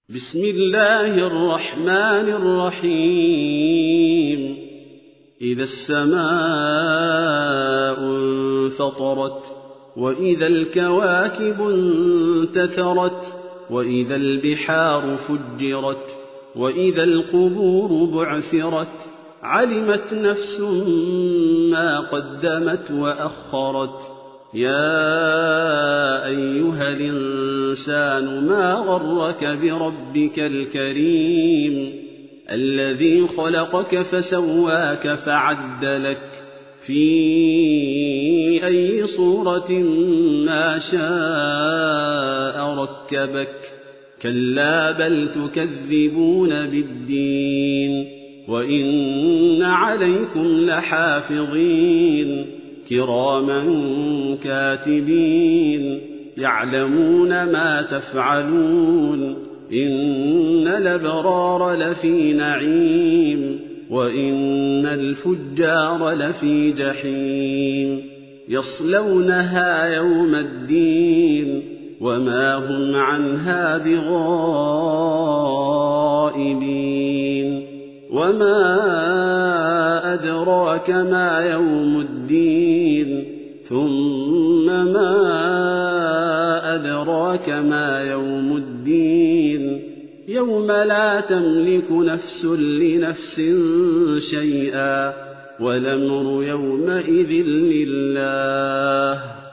بسم الله الرحمن الرحيم إذا السماء انفطرت وإذا الكواكب انتثرت وإذا البحار فجرت وإذا القبور بعثرت علمت نفس ما قدمت وأخرت يا أيها الإنسان ما غرك بربك الكريم الذي خلقك فسواك فعدلك في أي صورة ما شاء ركبك كلا بل تكذبون بالدين وإن عليكم لحافظين كراما كاتبين يعلمون ما تفعلون إن الأبرار لفي نعيم وإن الفجار لفي جحيم يصلونها يوم الدين وما هم عنها بغائبين وما أدراك ما يوم الدين ثم ما أدراك ما يوم الدين يوم لا تملك نفس لنفس شيئا والأمر يومئذ لله